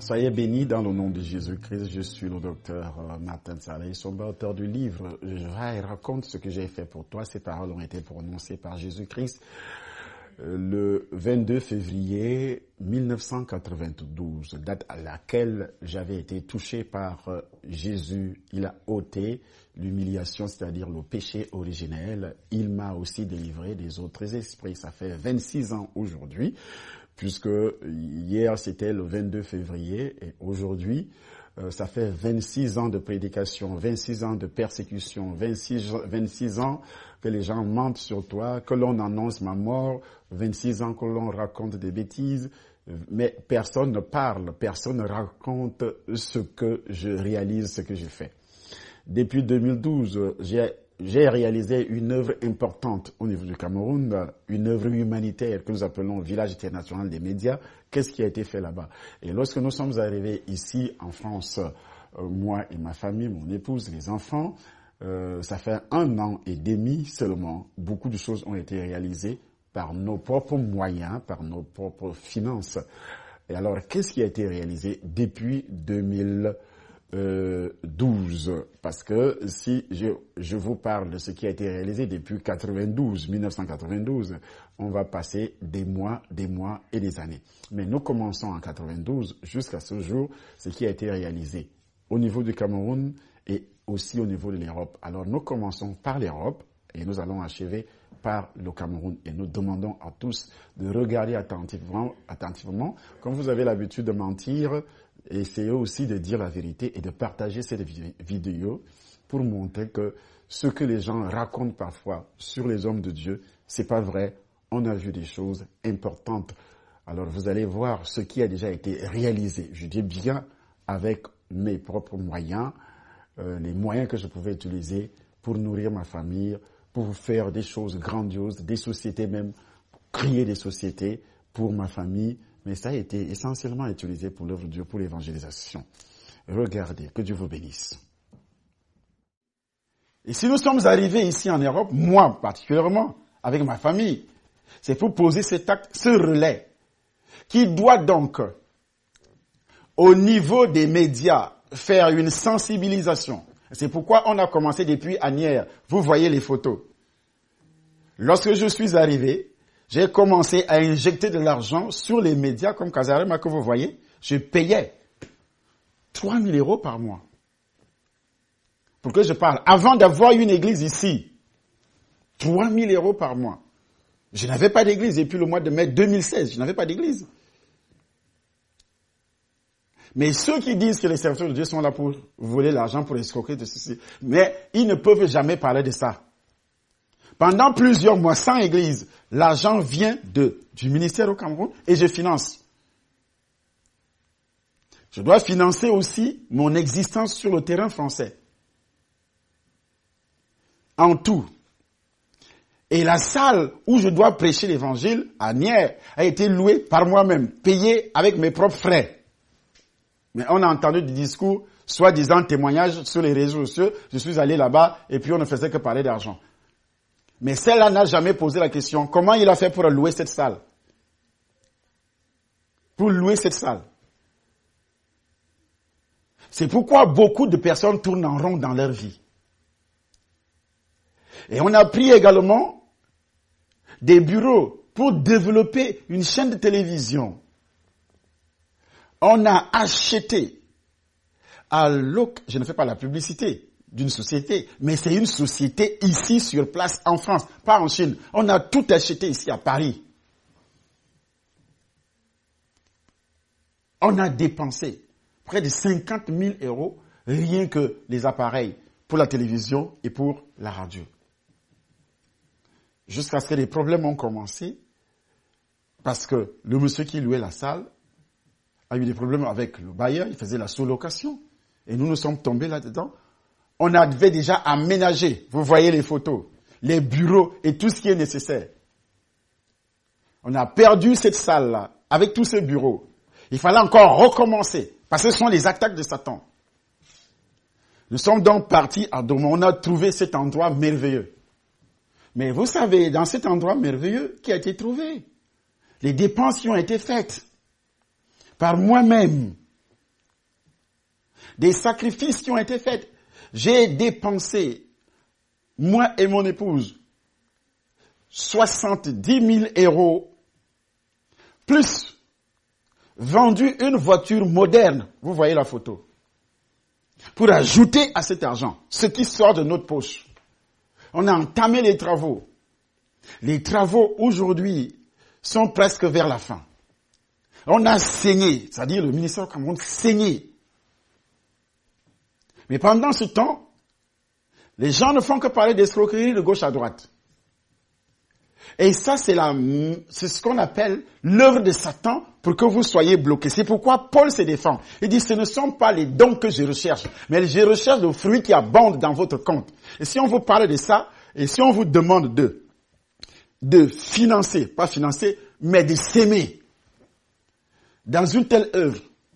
Soyez bénis dans le nom de Jésus-Christ. Je suis le docteur Martin Saleh, auteur du livre « Je raconte ce que j'ai fait pour toi ». Ces paroles ont été prononcées par Jésus-Christ le 22 février 1992, date à laquelle j'avais été touché par Jésus. Il a ôté l'humiliation, c'est-à-dire le péché originel. Il m'a aussi délivré des autres esprits. Ça fait 26 ans aujourd'hui, puisque hier c'était le 22 février et aujourd'hui ça fait 26 ans de prédication, 26 ans de persécution, 26 ans que les gens mentent sur toi, que l'on annonce ma mort, 26 ans que l'on raconte des bêtises, mais personne ne parle, personne ne raconte ce que je réalise, ce que je fais. Depuis 2012, j'ai réalisé une œuvre importante au niveau du Cameroun, une œuvre humanitaire que nous appelons Village international des médias. Qu'est-ce qui a été fait là-bas? Et lorsque nous sommes arrivés ici en France, moi et ma famille, mon épouse, les enfants, ça fait 1 an et demi seulement, beaucoup de choses ont été réalisées par nos propres moyens, par nos propres finances. Et alors, qu'est-ce qui a été réalisé depuis 2012? Parce que si je vous parle de ce qui a été réalisé depuis 1992, on va passer des mois et des années. Mais nous commençons en 92 jusqu'à ce jour, ce qui a été réalisé au niveau du Cameroun et aussi au niveau de l'Europe. Alors nous commençons par l'Europe et nous allons achever par le Cameroun. Et nous demandons à tous de regarder attentivement. Comme vous avez l'habitude de mentir, essayez aussi de dire la vérité et de partager cette vidéo pour montrer que ce que les gens racontent parfois sur les hommes de Dieu, c'est pas vrai. On a vu des choses importantes. Alors vous allez voir ce qui a déjà été réalisé. Je dis bien avec mes propres moyens, les moyens que je pouvais utiliser pour nourrir ma famille, pour faire des choses grandioses, des sociétés même, créer des sociétés pour ma famille. Mais ça a été essentiellement utilisé pour l'œuvre de Dieu, pour l'évangélisation. Regardez, que Dieu vous bénisse. Et si nous sommes arrivés ici en Europe, moi particulièrement, avec ma famille, c'est pour poser cet acte, ce relais, qui doit donc, au niveau des médias, faire une sensibilisation. C'est pourquoi on a commencé depuis Asnières. Vous voyez les photos. Lorsque je suis arrivé, j'ai commencé à injecter de l'argent sur les médias comme Casarema que vous voyez. Je payais 3 000 euros par mois. Pour que je parle. Avant d'avoir une église ici, 3 000 euros par mois. Je n'avais pas d'église depuis le mois de mai 2016. Je n'avais pas d'église. Mais ceux qui disent que les serviteurs de Dieu sont là pour voler l'argent, pour escroquer de ceci, mais ils ne peuvent jamais parler de ça. Pendant plusieurs mois, sans église, l'argent vient du ministère au Cameroun et je finance. Je dois financer aussi mon existence sur le terrain français. En tout. Et la salle où je dois prêcher l'évangile, à Asnières, a été louée par moi-même, payée avec mes propres frais. Mais on a entendu des discours, soi-disant témoignages sur les réseaux sociaux. Je suis allé là-bas et puis on ne faisait que parler d'argent. Mais celle-là n'a jamais posé la question, comment il a fait pour louer cette salle? Pour louer cette salle. C'est pourquoi beaucoup de personnes tournent en rond dans leur vie. Et on a pris également des bureaux pour développer une chaîne de télévision. On a acheté je ne fais pas la publicité d'une société, mais c'est une société ici sur place en France, pas en Chine. On a tout acheté ici à Paris. On a dépensé près de 50 000 euros rien que les appareils pour la télévision et pour la radio. Jusqu'à ce que les problèmes ont commencé parce que le monsieur qui louait la salle a eu des problèmes avec le bailleur, il faisait la sous-location. Et nous sommes tombés là-dedans. On avait déjà aménagé, vous voyez les photos, les bureaux et tout ce qui est nécessaire. On a perdu cette salle-là, avec tous ces bureaux. Il fallait encore recommencer, parce que ce sont les attaques de Satan. Nous sommes donc partis à Doma, on a trouvé cet endroit merveilleux. Mais vous savez, dans cet endroit merveilleux qui a été trouvé, les dépenses qui ont été faites par moi-même, des sacrifices qui ont été faits. J'ai dépensé, moi et mon épouse, 70 000 euros, plus vendu une voiture moderne. Vous voyez la photo. Pour ajouter à cet argent, ce qui sort de notre poche. On a entamé les travaux. Les travaux aujourd'hui sont presque vers la fin. On a saigné, c'est-à-dire le ministère du Cameroun saigné. Mais pendant ce temps, les gens ne font que parler d'escroquerie de gauche à droite. Et ça, c'est ce qu'on appelle l'œuvre de Satan pour que vous soyez bloqués. C'est pourquoi Paul se défend. Il dit, ce ne sont pas les dons que je recherche, mais je recherche le fruit qui abonde dans votre compte. Et si on vous parle de ça, et si on vous demande de financer, pas financer, mais de s'aimer dans une telle œuvre.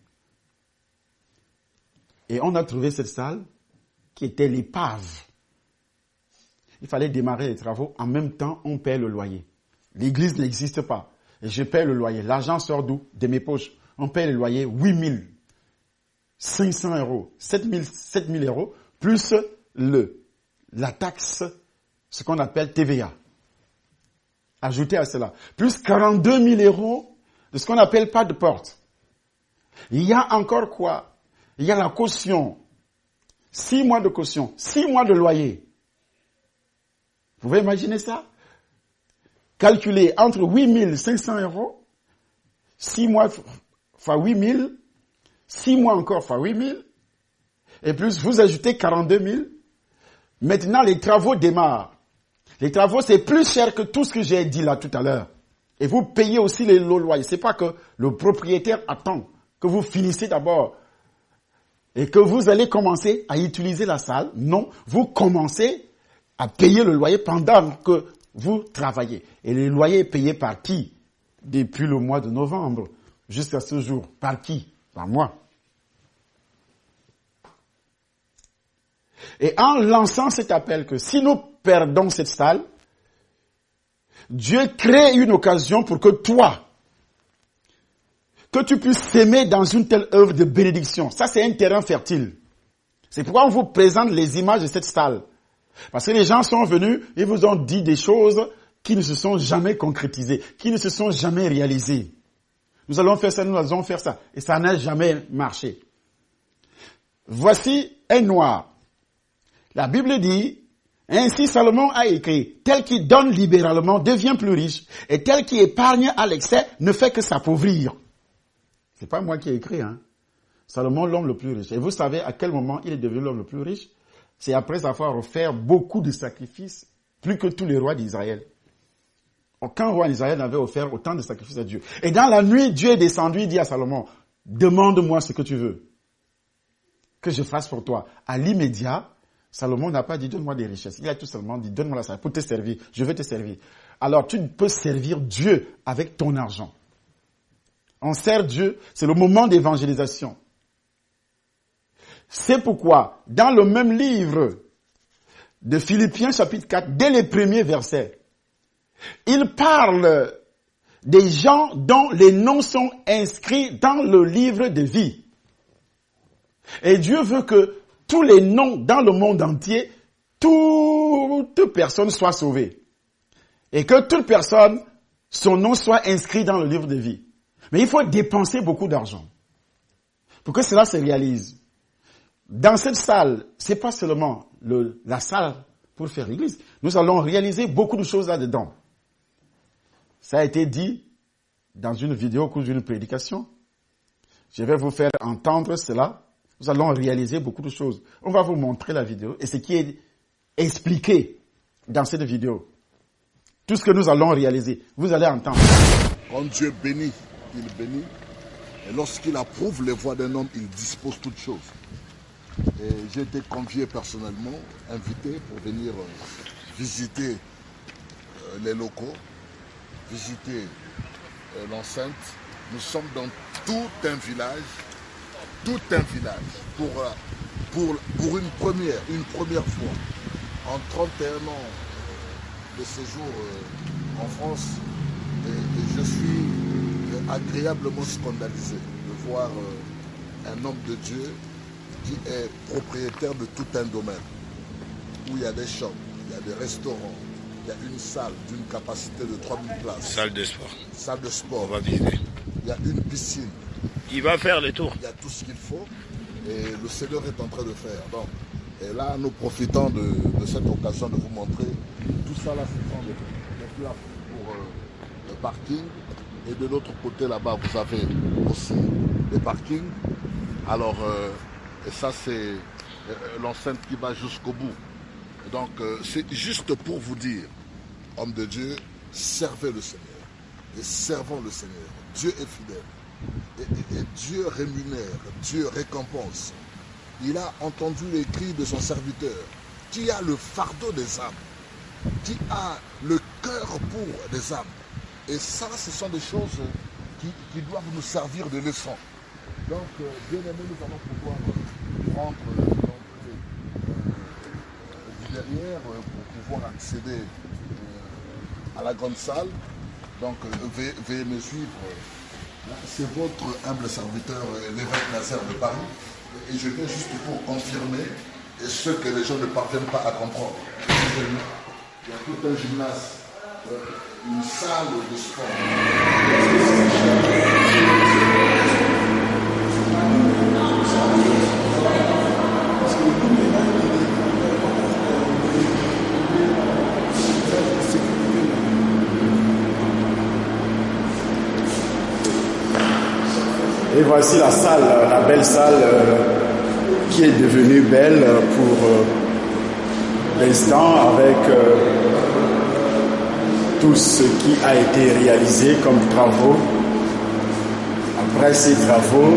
Et on a trouvé cette salle qui était l'épave. Il fallait démarrer les travaux. En même temps, on paie le loyer. L'église n'existe pas. Et je paie le loyer. L'argent sort d'où? De mes poches. On paie le loyer 8 500 euros. 7 000 euros, plus la taxe, ce qu'on appelle TVA. Ajouté à cela. Plus 42 000 euros de ce qu'on appelle pas de porte. Il y a encore quoi? Il y a la caution. 6 mois de caution. 6 mois de loyer. Vous pouvez imaginer ça? Calculer entre 8 500 euros, 6 mois fois 8 000, 6 mois encore fois 8 000, et plus vous ajoutez 42 000. Maintenant, les travaux démarrent. Les travaux, c'est plus cher que tout ce que j'ai dit là tout à l'heure. Et vous payez aussi les loyers. C'est pas que le propriétaire attend que vous finissiez d'abord et que vous allez commencer à utiliser la salle. Non, vous commencez à payer le loyer pendant que vous travaillez. Et le loyer est payé par qui? Depuis le mois de novembre jusqu'à ce jour. Par qui? Par moi. Et en lançant cet appel que si nous perdons cette salle, Dieu crée une occasion pour que toi, que tu puisses s'aimer dans une telle œuvre de bénédiction. Ça, c'est un terrain fertile. C'est pourquoi on vous présente les images de cette salle. Parce que les gens sont venus, ils vous ont dit des choses qui ne se sont jamais concrétisées, qui ne se sont jamais réalisées. Nous allons faire ça, nous allons faire ça. Et ça n'a jamais marché. Voici un noir. La Bible dit, ainsi Salomon a écrit, tel qui donne libéralement devient plus riche, et tel qui épargne à l'excès ne fait que s'appauvrir. C'est pas moi qui ai écrit, hein. Salomon, l'homme le plus riche. Et vous savez à quel moment il est devenu l'homme le plus riche? C'est après avoir offert beaucoup de sacrifices, plus que tous les rois d'Israël. Aucun roi d'Israël n'avait offert autant de sacrifices à Dieu. Et dans la nuit, Dieu est descendu, il dit à Salomon, demande-moi ce que tu veux, que je fasse pour toi. À l'immédiat, Salomon n'a pas dit, donne-moi des richesses. Il a tout simplement dit, donne-moi la salle pour te servir. Je vais te servir. Alors, tu peux servir Dieu avec ton argent. On sert Dieu, c'est le moment d'évangélisation. C'est pourquoi, dans le même livre de Philippiens chapitre 4, dès les premiers versets, il parle des gens dont les noms sont inscrits dans le livre de vie. Et Dieu veut que tous les noms dans le monde entier, toute personne soit sauvée. Et que toute personne, son nom soit inscrit dans le livre de vie. Mais il faut dépenser beaucoup d'argent pour que cela se réalise. Dans cette salle, c'est pas seulement la salle pour faire l'église. Nous allons réaliser beaucoup de choses là-dedans. Ça a été dit dans une vidéo au cours d'une prédication. Je vais vous faire entendre cela. Nous allons réaliser beaucoup de choses. On va vous montrer la vidéo et ce qui est expliqué dans cette vidéo. Tout ce que nous allons réaliser, vous allez entendre. Quand Dieu bénit, il bénit. Et lorsqu'il approuve les voies d'un homme, il dispose toutes choses. Et j'ai été convié personnellement, invité pour venir visiter les locaux, visiter l'enceinte. Nous sommes dans tout un village pour une première fois. En 31 ans de séjour en France, et je suis agréablement scandalisé de voir un homme de Dieu qui est propriétaire de tout un domaine, où il y a des shops, il y a des restaurants, il y a une salle d'une capacité de 3000 places. Salle de sport. Salle de sport. On va visiter. Il y a une piscine. Il va faire les tours. Il y a tout ce qu'il faut et le Seigneur est en train de faire. Donc, et là, nous profitons de cette occasion de vous montrer tout ça là, ce sont des places pour le parking. Et de l'autre côté là-bas, vous avez aussi des parkings. Alors, et ça c'est l'enceinte qui va jusqu'au bout. Donc, c'est juste pour vous dire, homme de Dieu, servez le Seigneur. Et servons le Seigneur. Dieu est fidèle. Et Dieu rémunère, Dieu récompense. Il a entendu les cris de son serviteur, qui a le fardeau des âmes, qui a le cœur pour des âmes. Et ça, ce sont des choses qui doivent nous servir de leçon. Donc, bien aimé, nous allons pouvoir prendre du derrière pour pouvoir accéder à la grande salle. Donc, veuillez me suivre. C'est votre humble serviteur, l'évêque Nazaire de Paris. Et je viens juste pour confirmer ce que les gens ne parviennent pas à comprendre. Il y a tout un gymnase, une salle de sport. Et voici la salle, la belle salle qui est devenue belle pour l'instant avec tout ce qui a été réalisé comme travaux. Après ces travaux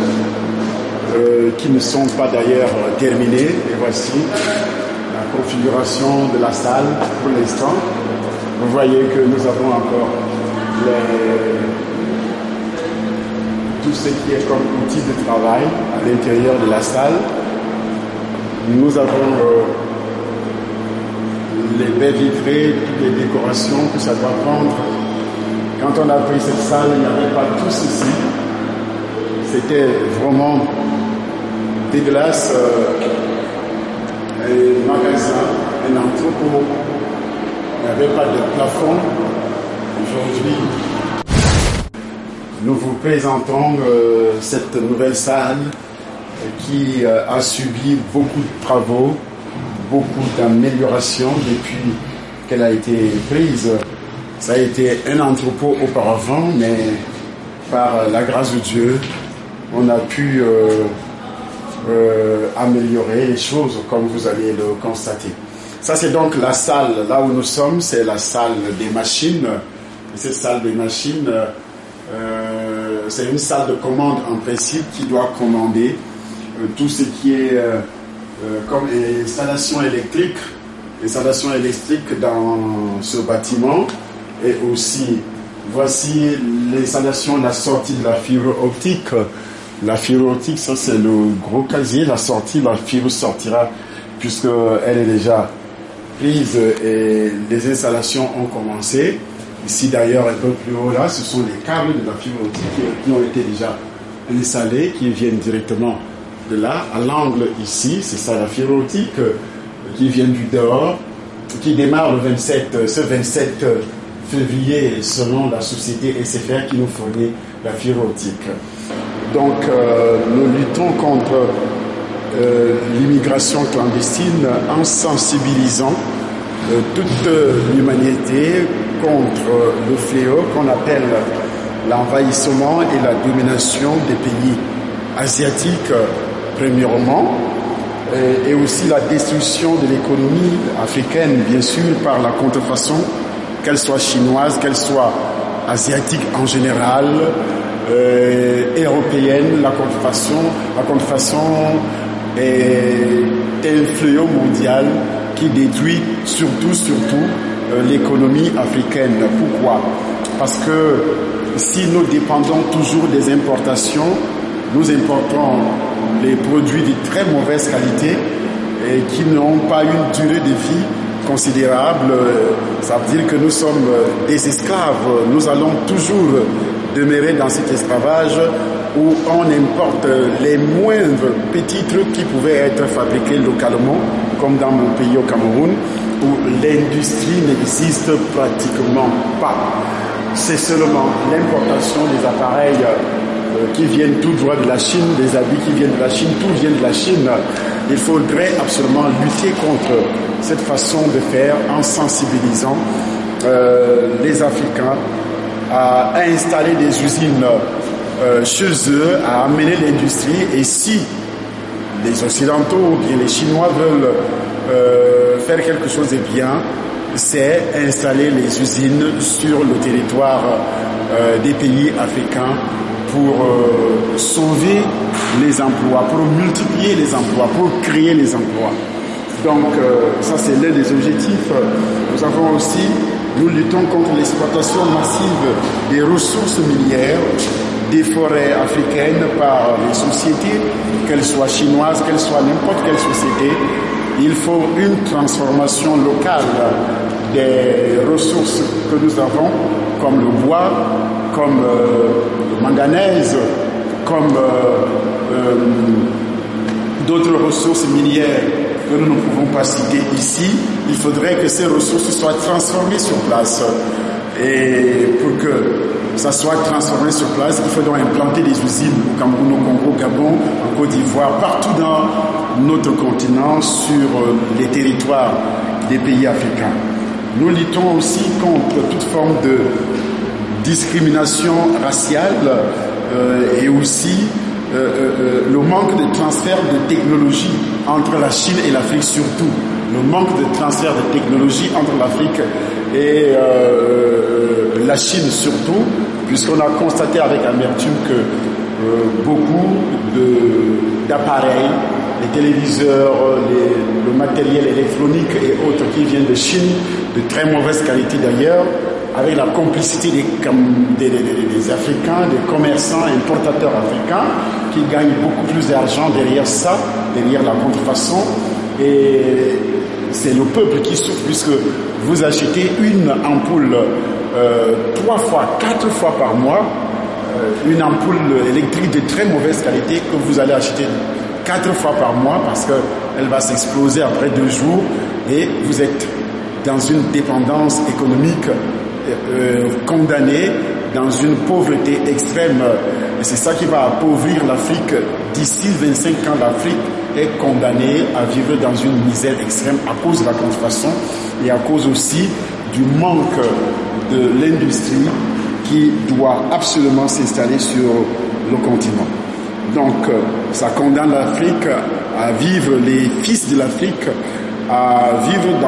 qui ne sont pas d'ailleurs terminés, et voici la configuration de la salle pour l'instant. Vous voyez que nous avons encore tout ce qui est comme outil de travail à l'intérieur de la salle. Nous avons les baies vitrées, toutes les décorations que ça doit prendre. Quand on a pris cette salle, il n'y avait pas tout ceci. C'était vraiment dégueulasse. Un magasin, un entrepôt. Il n'y avait pas de plafond. Aujourd'hui, nous vous présentons cette nouvelle salle qui a subi beaucoup de travaux, beaucoup d'améliorations depuis qu'elle a été prise. Ça a été un entrepôt auparavant, mais par la grâce de Dieu, on a pu améliorer les choses comme vous allez le constater. Ça, c'est donc la salle, là où nous sommes, c'est la salle des machines. Et cette salle des machines, c'est une salle de commande en principe qui doit commander tout ce qui est comme installation électrique dans ce bâtiment. Et aussi, voici l'installation, la sortie de la fibre optique. La fibre optique, ça c'est le gros casier. La sortie, la fibre sortira puisqu'elle est déjà prise et les installations ont commencé. Ici d'ailleurs, un peu plus haut là, ce sont les câbles de la fibre optique qui ont été déjà installés, qui viennent directement de là. À l'angle ici, c'est ça la fibre optique qui vient du dehors, qui démarre le 27 février selon la société SFR qui nous fournit la fibre optique. Donc nous luttons contre l'immigration clandestine en sensibilisant toute l'humanité contre le fléau qu'on appelle l'envahissement et la domination des pays asiatiques premièrement, et aussi la destruction de l'économie africaine, bien sûr, par la contrefaçon, qu'elle soit chinoise, qu'elle soit asiatique en général, européenne. La contrefaçon est un fléau mondial qui détruit surtout l'économie africaine. Pourquoi? Parce que si nous dépendons toujours des importations, nous importons les produits de très mauvaise qualité et qui n'ont pas une durée de vie considérable. Ça veut dire que nous sommes des esclaves. Nous allons toujours demeurer dans cet esclavage où on importe les moindres petits trucs qui pouvaient être fabriqués localement, comme dans mon pays au Cameroun, où l'industrie n'existe pratiquement pas. C'est seulement l'importation des appareils qui viennent tout droit de la Chine, des habits qui viennent de la Chine, tout vient de la Chine. Il faudrait absolument lutter contre cette façon de faire en sensibilisant les Africains à installer des usines chez eux, à amener l'industrie. Et si les Occidentaux ou bien les Chinois veulent faire quelque chose de bien, c'est installer les usines sur le territoire des pays africains pour sauver les emplois, pour multiplier les emplois, pour créer les emplois. Donc ça c'est l'un des objectifs. Nous avons aussi, nous luttons contre l'exploitation massive des ressources minières, des forêts africaines par les sociétés, qu'elles soient chinoises, qu'elles soient n'importe quelle société. Il faut une transformation locale des ressources que nous avons, comme le bois, comme le manganèse, comme d'autres ressources minières que nous ne pouvons pas citer ici. Il faudrait que ces ressources soient transformées sur place. Et pour que ça soit transformé sur place, il faut donc implanter des usines au Cameroun, au Congo, au Gabon, en Côte d'Ivoire, partout dans notre continent, sur les territoires des pays africains. Nous luttons aussi contre toute forme de discrimination raciale et aussi le manque de transfert de technologie entre la Chine et l'Afrique surtout. Le manque de transfert de technologie entre l'Afrique et la Chine surtout, puisqu'on a constaté avec amertume que beaucoup d'appareils, les téléviseurs, le matériel électronique et autres qui viennent de Chine, de très mauvaise qualité d'ailleurs, avec la complicité des Africains, des commerçants, importateurs africains, qui gagnent beaucoup plus d'argent derrière ça, derrière la contrefaçon. Et c'est le peuple qui souffre, puisque vous achetez une ampoule 3 fois, 4 fois par mois, une ampoule électrique de très mauvaise qualité que vous allez acheter 4 fois par mois parce qu'elle va s'exploser après 2 jours et vous êtes dans une dépendance économique condamnée, dans une pauvreté extrême. Et c'est ça qui va appauvrir l'Afrique. D'ici 25 ans, l'Afrique est condamnée à vivre dans une misère extrême à cause de la contrefaçon et à cause aussi du manque de l'industrie qui doit absolument s'installer sur le continent. Donc, ça condamne l'Afrique à vivre, les fils de l'Afrique, à vivre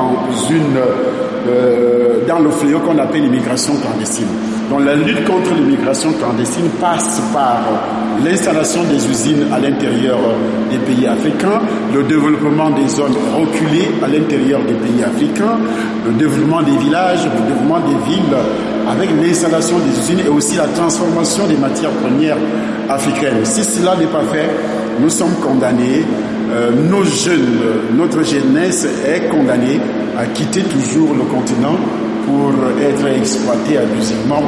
dans le fléau qu'on appelle l'immigration clandestine. Donc, la lutte contre l'immigration clandestine passe par l'installation des usines à l'intérieur des pays africains, le développement des zones reculées à l'intérieur des pays africains, le développement des villages, le développement des villes, avec l'installation des usines et aussi la transformation des matières premières africaines. Si cela n'est pas fait, nous sommes condamnés, nos jeunes, notre jeunesse est condamnée à quitter toujours le continent pour être exploités abusivement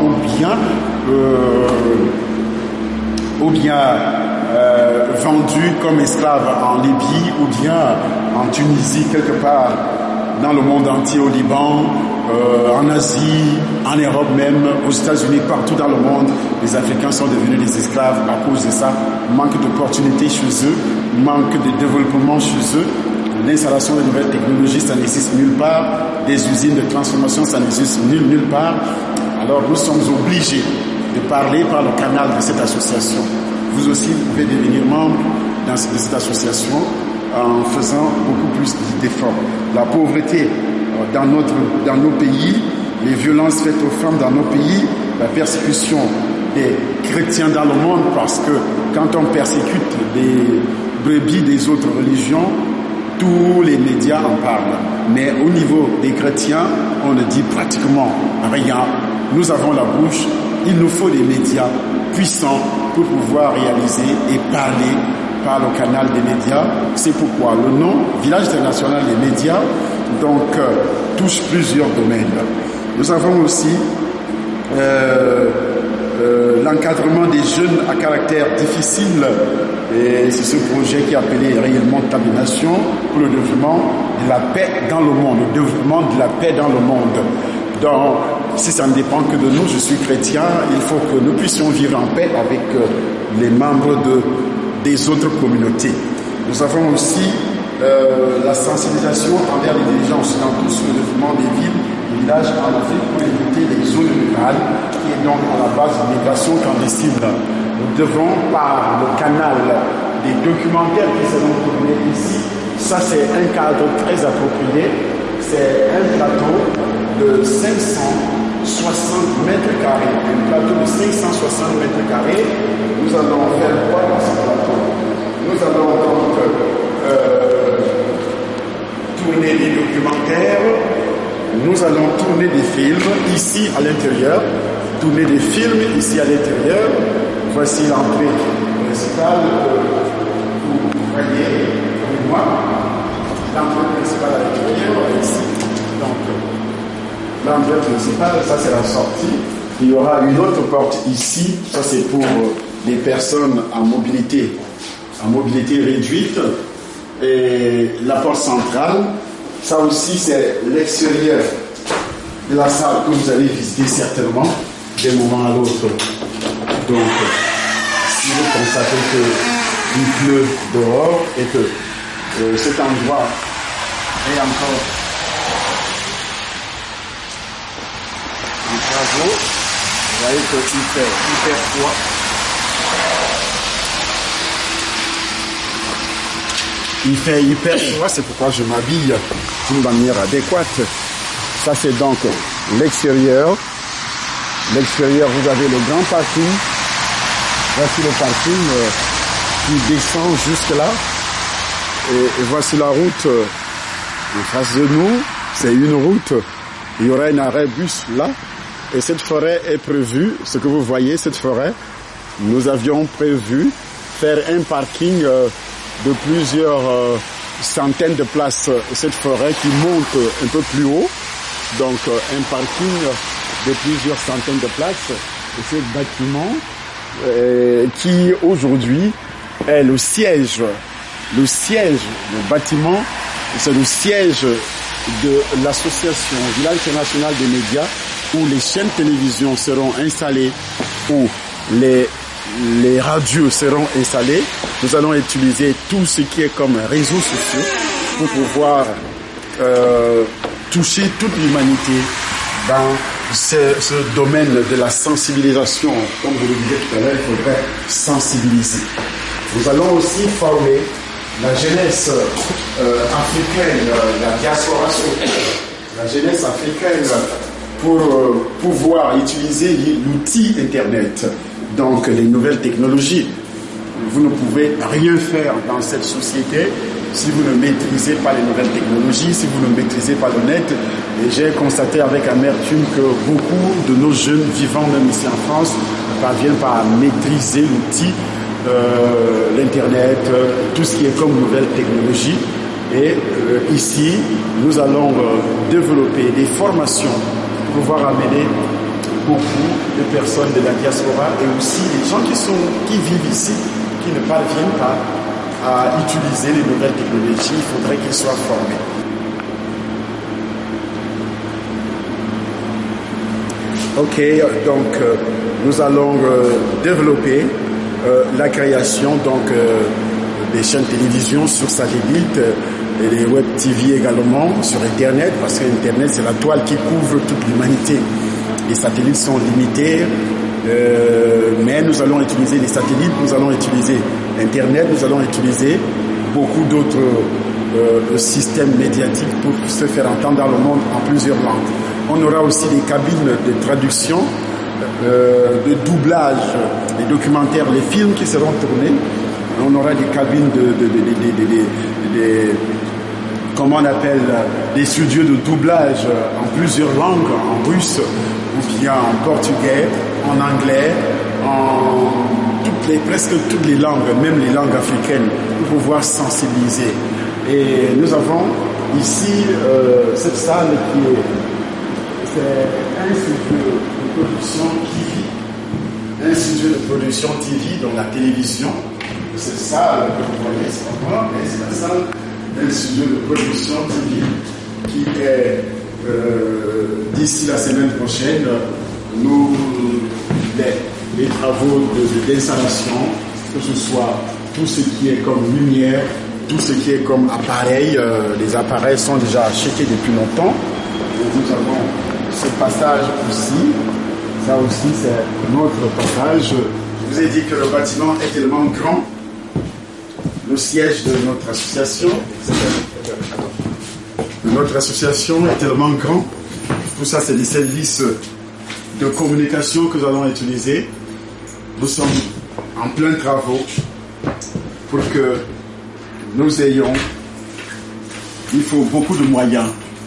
ou bien vendus comme esclaves en Libye ou bien en Tunisie, quelque part dans le monde entier, au Liban, en Asie, en Europe même, aux États-Unis, partout dans le monde. Les Africains sont devenus des esclaves à cause de ça. Manque d'opportunités chez eux, manque de développement chez eux. L'installation de nouvelles technologies, ça n'existe nulle part. Des usines de transformation, ça n'existe nulle part. Alors nous sommes obligés de parler par le canal de cette association. Vous aussi, vous pouvez devenir membre de cette association en faisant beaucoup plus d'efforts. La pauvreté dans nos pays, les violences faites aux femmes dans nos pays, la persécution des chrétiens dans le monde, parce que quand on persécute les brebis des autres religions, tous les médias en parlent. Mais au niveau des chrétiens, on ne dit pratiquement rien. Nous avons la bouche, il nous faut des médias puissants pour pouvoir réaliser et parler par le canal des médias. C'est pourquoi le nom Village international des médias touche plusieurs domaines. Nous avons aussi l'encadrement des jeunes à caractère difficile. Et c'est ce projet qui est appelé réellement Table des Nations pour le développement de la paix dans le monde, le développement de la paix dans le monde. Donc, si ça ne dépend que de nous, je suis chrétien, il faut que nous puissions vivre en paix avec les membres des autres communautés. Nous avons aussi la sensibilisation envers les dirigeants occidentaux sur le développement des villes et villages en Afrique pour éviter les zones rurales, qui est donc à la base de migration clandestine. Nous devons, par le canal des documentaires qui seront tournés ici, ça c'est un cadre très approprié, c'est un plateau de 560 mètres carrés, un plateau de 560 mètres carrés. Nous allons faire quoi dans ce plateau? Nous allons donc tourner des documentaires, nous allons tourner des films ici à l'intérieur, tourner des films ici à l'intérieur. Voici l'entrée principale, vous voyez, pour moi, l'entrée principale à l'intérieur, ici. Donc, l'entrée principale, ça c'est la sortie. Il y aura une autre porte ici, ça c'est pour les personnes en mobilité réduite. Et la porte centrale, ça aussi c'est l'extérieur de la salle que vous allez visiter certainement d'un moment à l'autre. Donc, si vous constatez qu'il pleut dehors et que cet endroit est encore en travaux, vous voyez qu'il fait hyper froid. Il fait hyper froid, c'est pourquoi je m'habille d'une manière adéquate. Ça c'est donc l'extérieur. L'extérieur, vous avez le grand parking. Voici le parking qui descend jusque là. Et voici la route en face de nous. C'est une route. Il y aura un arrêt bus là. Et cette forêt est prévue. Ce que vous voyez, cette forêt, nous avions prévu faire un parking de plusieurs centaines de places. Cette forêt qui monte un peu plus haut. Donc un parking de plusieurs centaines de places. Et ce bâtiment qui aujourd'hui est le siège. Le bâtiment, c'est le siège de l'association Village International des Médias, où les chaînes télévision seront installées, où les radios seront installées. Nous allons utiliser tout ce qui est comme réseaux sociaux pour pouvoir toucher toute l'humanité dans ce domaine de la sensibilisation. Comme je le disais tout à l'heure, il faudrait sensibiliser. Nous allons aussi former la jeunesse africaine, la diaspora, la jeunesse africaine pour pouvoir utiliser l'outil Internet, donc les nouvelles technologies. Vous ne pouvez rien faire dans cette société si vous ne maîtrisez pas les nouvelles technologies, si vous ne maîtrisez pas le net. Et j'ai constaté avec amertume que beaucoup de nos jeunes vivant même ici en France ne parviennent pas à maîtriser l'outil, l'Internet, tout ce qui est comme nouvelle technologie. Et ici, nous allons développer des formations pour pouvoir amener beaucoup de personnes de la diaspora et aussi les gens qui vivent ici, qui ne parviennent pas à utiliser les nouvelles technologies. Il faudrait qu'ils soient formés. Ok, donc nous allons développer la création des chaînes télévision sur satellite et les web TV également sur Internet, parce que Internet c'est la toile qui couvre toute l'humanité. Les satellites sont limités, mais nous allons utiliser les satellites, nous allons utiliser Internet, nous allons utiliser beaucoup d'autres systèmes médiatiques pour se faire entendre dans le monde en plusieurs langues. On aura aussi des cabines de traduction, de doublage, des documentaires, les films qui seront tournés. On aura des cabines comment on appelle, des studios de doublage en plusieurs langues, en russe ou bien en portugais, en anglais, presque toutes les langues, même les langues africaines, pour pouvoir sensibiliser. Et nous avons ici cette salle c'est un studio de production qui vit. un studio de production TV dans la télévision. Cette salle que vous voyez, c'est pas moi, mais c'est la salle d'un studio de production TV qui est, d'ici la semaine prochaine, les travaux d'installation, que ce soit tout ce qui est comme lumière, tout ce qui est comme appareil, les appareils sont déjà achetés depuis longtemps. Et nous avons ce passage aussi. Ça aussi, c'est notre passage. Je vous ai dit que le bâtiment est tellement grand. Le siège de notre association est tellement grand. Tout ça, c'est des services de communication que nous allons utiliser. Nous sommes en plein travaux pour que nous ayons, il faut beaucoup de moyens.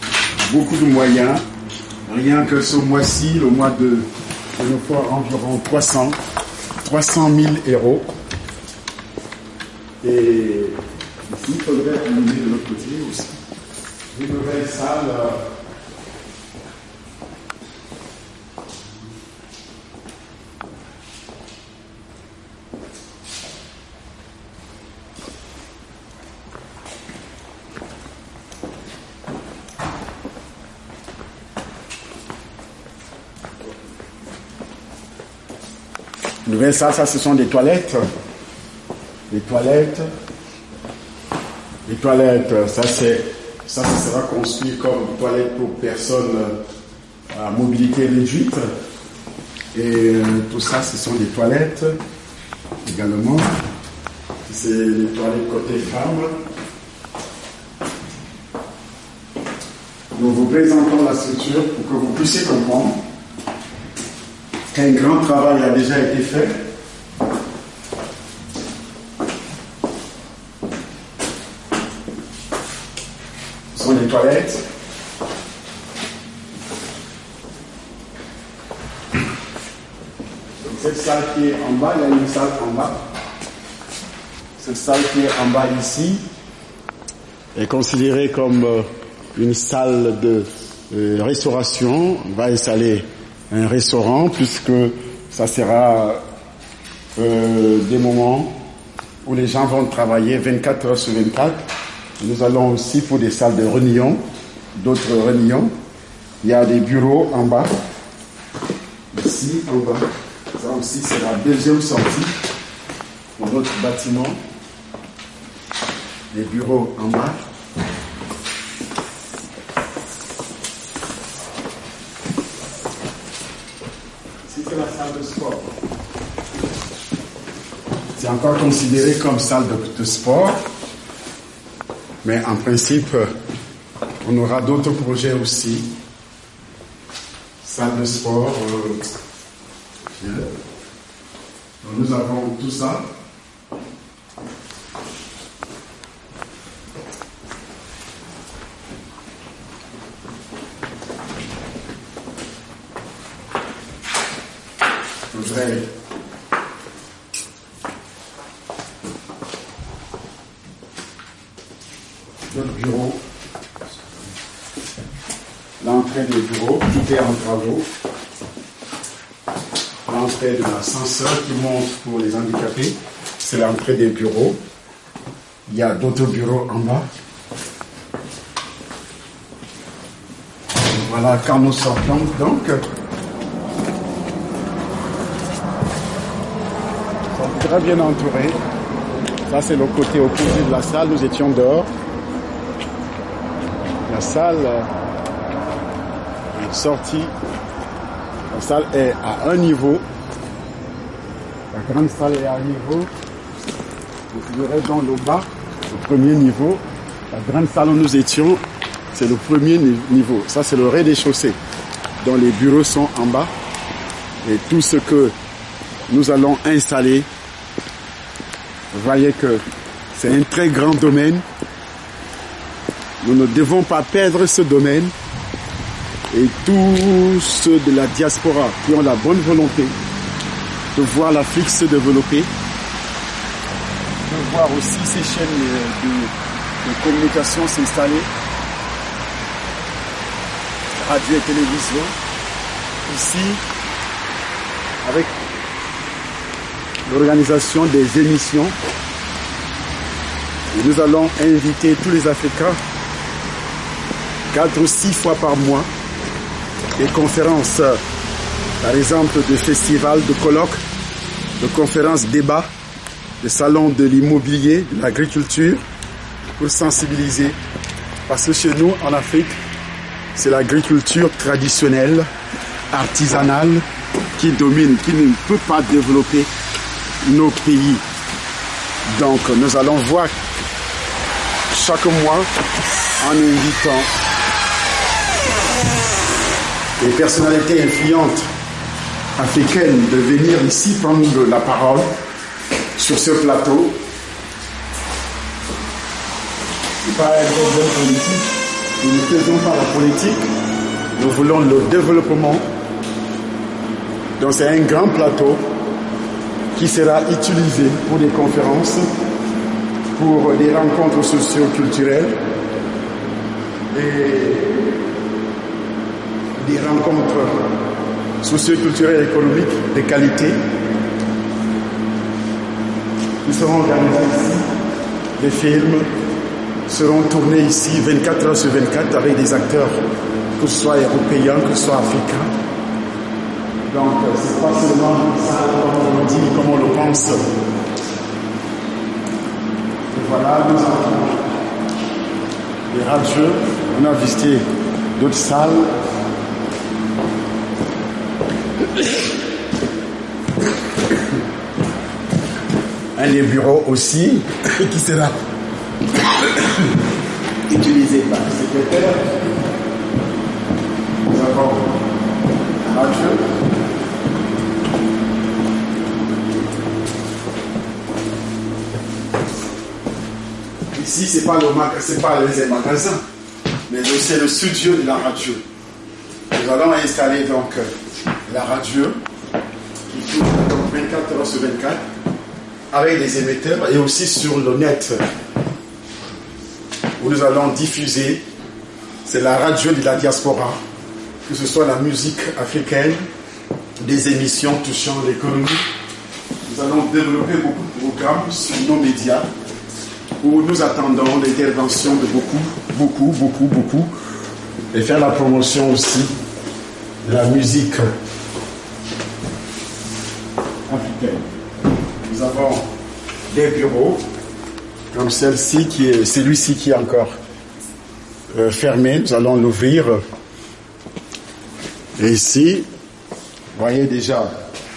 Rien que ce mois-ci, le mois de, il nous faut environ 300 000 euros. Et ici, il faudrait amener de l'autre côté aussi une nouvelle salle. Nouvelle salle, ça ce sont des toilettes. Les toilettes, ça sera construit comme toilette pour personnes à mobilité réduite. Et tout ça, ce sont des toilettes également. C'est les toilettes côté femmes. Nous vous présentons la structure pour que vous puissiez comprendre qu'un grand travail a déjà été fait. Ce sont les toilettes. Donc cette salle qui est en bas, il y a une salle en bas. Cette salle qui est en bas ici est considérée comme une salle de restauration. On va installer un restaurant puisque ça sera des moments où les gens vont travailler 24 heures sur 24. Nous allons aussi pour des salles de réunion, d'autres réunions. Il y a des bureaux en bas. Ici, en bas. Ça aussi, c'est la deuxième sortie pour notre bâtiment. Les bureaux en bas. C'est la salle de sport. C'est encore considéré comme salle de sport, mais en principe, on aura d'autres projets aussi. Salle de sport. Donc nous avons tout ça. Notre bureau, l'entrée des bureaux, tout est en travaux. L'entrée de l'ascenseur qui monte pour les handicapés, c'est l'entrée des bureaux. Il y a d'autres bureaux en bas. Voilà quand nous sortons donc. Très bien entouré. Ça, c'est le côté opposé de la salle. Nous étions dehors. La salle est sortie. La salle est à un niveau. La grande salle est à un niveau. Vous verrez dans le bas, le premier niveau. La grande salle où nous étions, c'est le premier niveau. Ça, c'est le rez-de-chaussée, dont les bureaux sont en bas. Et tout ce que nous allons installer, vous voyez que c'est un très grand domaine. Nous ne devons pas perdre ce domaine. Et tous ceux de la diaspora qui ont la bonne volonté de voir l'Afrique se développer, de voir aussi ces chaînes de communication s'installer, radio et télévision, ici, avec l'organisation des émissions. Et nous allons inviter tous les Africains 4 ou 6 fois par mois, des conférences, par exemple de festivals, de colloques, de conférences, débats, de salons de l'immobilier, de l'agriculture, pour sensibiliser. Parce que chez nous, en Afrique, c'est l'agriculture traditionnelle, artisanale, qui domine, qui ne peut pas développer nos pays. Donc, nous allons voir chaque mois en invitant les personnalités influentes africaines de venir ici prendre la parole sur ce plateau. C'est pas un problème politique. Nous ne faisons pas la politique. Nous voulons le développement. Donc c'est un grand plateau qui sera utilisé pour des conférences, pour des rencontres socio-culturelles et des rencontres socio-culturelles et économiques de qualité qui seront organisées ici. Les films seront tournés ici 24 heures sur 24 avec des acteurs, que ce soit européens, que ce soit africains. Donc, c'est pas seulement ça, comme on le dit, comme on le pense. Et voilà, nous avons des radios, on a visité d'autres salles. Un des bureaux aussi, qui sera utilisé par le secrétaire. Nous avons un radio. Ici, c'est pas les magasins, mais c'est le studio de la radio. Nous allons installer donc la radio qui tourne donc 24 heures sur 24 avec des émetteurs et aussi sur le net où nous allons diffuser. C'est la radio de la diaspora, que ce soit la musique africaine, des émissions touchant l'économie. Nous allons développer beaucoup de programmes sur nos médias où nous attendons l'intervention de beaucoup, et faire la promotion aussi de la musique africaine. Nous avons des bureaux comme celui-ci qui est encore fermé. Nous allons l'ouvrir. Et ici, vous voyez déjà,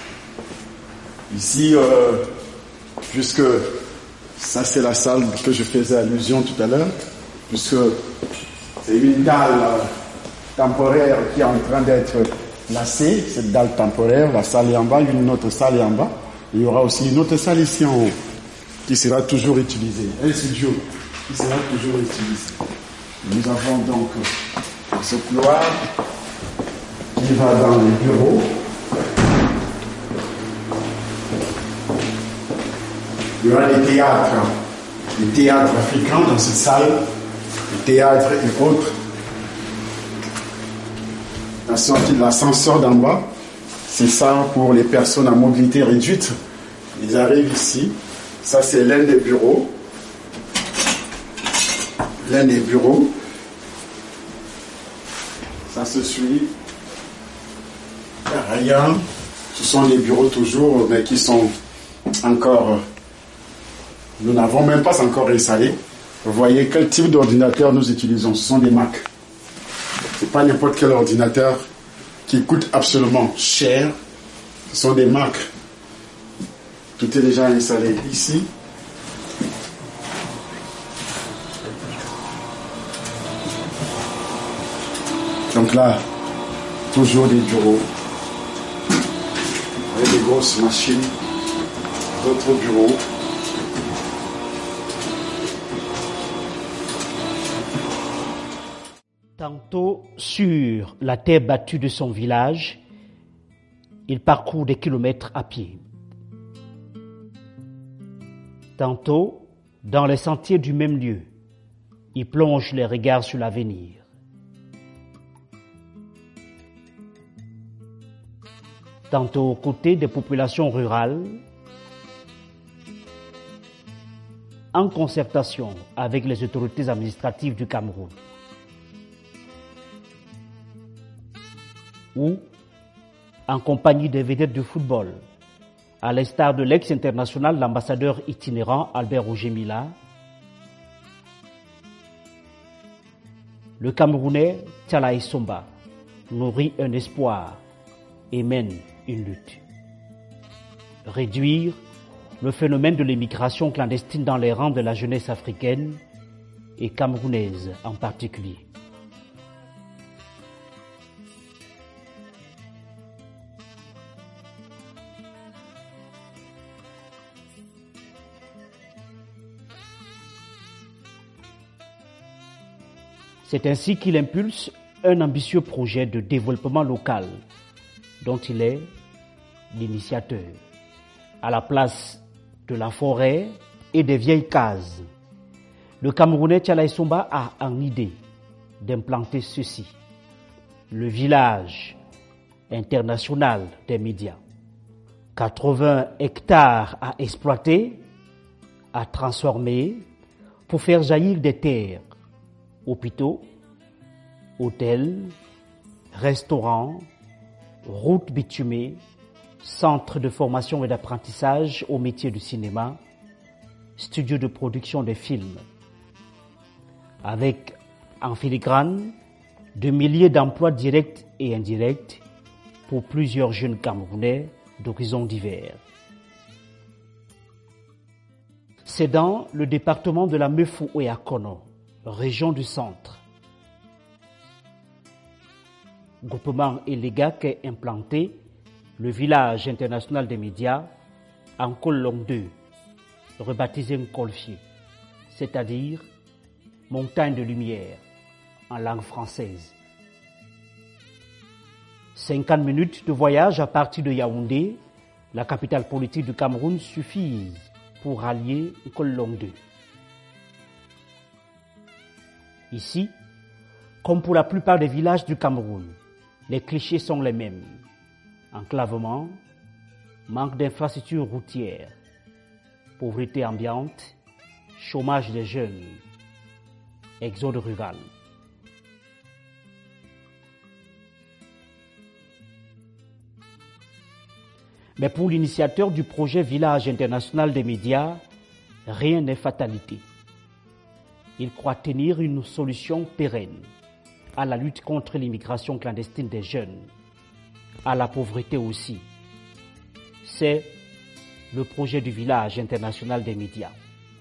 ici, puisque ça c'est la salle que je faisais allusion tout à l'heure, puisque c'est une dalle temporaire qui est en train d'être placée, cette dalle temporaire, la salle est en bas, une autre salle est en bas. Il y aura aussi une autre salle ici en haut qui sera toujours utilisée, un studio qui sera toujours utilisé. Nous avons donc ce couloir qui va dans les bureaux. Il y aura des théâtres africains dans cette salle, des théâtres et autres. La sortie de l'ascenseur d'en bas, c'est ça pour les personnes à mobilité réduite. Ils arrivent ici. Ça, c'est l'un des bureaux. Ça se suit. Il n'y a rien. Ce sont les bureaux toujours, mais qui sont encore... Nous n'avons même pas encore installé. Vous voyez quel type d'ordinateur nous utilisons. Ce sont des Mac. Ce n'est pas n'importe quel ordinateur qui coûte absolument cher. Ce sont des Mac. Tout est déjà installé ici. Donc là, toujours des bureaux. Avec des grosses machines. D'autres bureaux. Tantôt sur la terre battue de son village, il parcourt des kilomètres à pied. Tantôt, dans les sentiers du même lieu, il plonge les regards sur l'avenir. Tantôt aux côtés des populations rurales, en concertation avec les autorités administratives du Cameroun. Ou en compagnie des vedettes du football, à l'instar de l'ex-international, l'ambassadeur itinérant Albert Roger Mila, le Camerounais Tchalaï Somba nourrit un espoir et mène une lutte. Réduire le phénomène de l'immigration clandestine dans les rangs de la jeunesse africaine et camerounaise en particulier. C'est ainsi qu'il impulse un ambitieux projet de développement local dont il est l'initiateur. À la place de la forêt et des vieilles cases, le Camerounais Tchalaï Somba a en idée d'implanter ceci, le village international des médias. 80 hectares à exploiter, à transformer pour faire jaillir des terres, hôpitaux, hôtels, restaurants, routes bitumées, centres de formation et d'apprentissage au métier du cinéma, studios de production de films. Avec en filigrane de milliers d'emplois directs et indirects pour plusieurs jeunes Camerounais d'horizons divers. C'est dans le département de la Meufou-Ouéakono, région du centre. Groupement Elega qu'est implanté le village international des médias en Kolong 2, rebaptisé Nkolfié, c'est-à-dire montagne de lumière en langue française. 50 minutes de voyage à partir de Yaoundé, la capitale politique du Cameroun, suffisent pour rallier Kolong 2. Ici, comme pour la plupart des villages du Cameroun, les clichés sont les mêmes. Enclavement, manque d'infrastructures routières, pauvreté ambiante, chômage des jeunes, exode rural. Mais pour l'initiateur du projet Village international des médias, rien n'est fatalité. Il croit tenir une solution pérenne à la lutte contre l'immigration clandestine des jeunes, à la pauvreté aussi. C'est le projet du Village international des médias.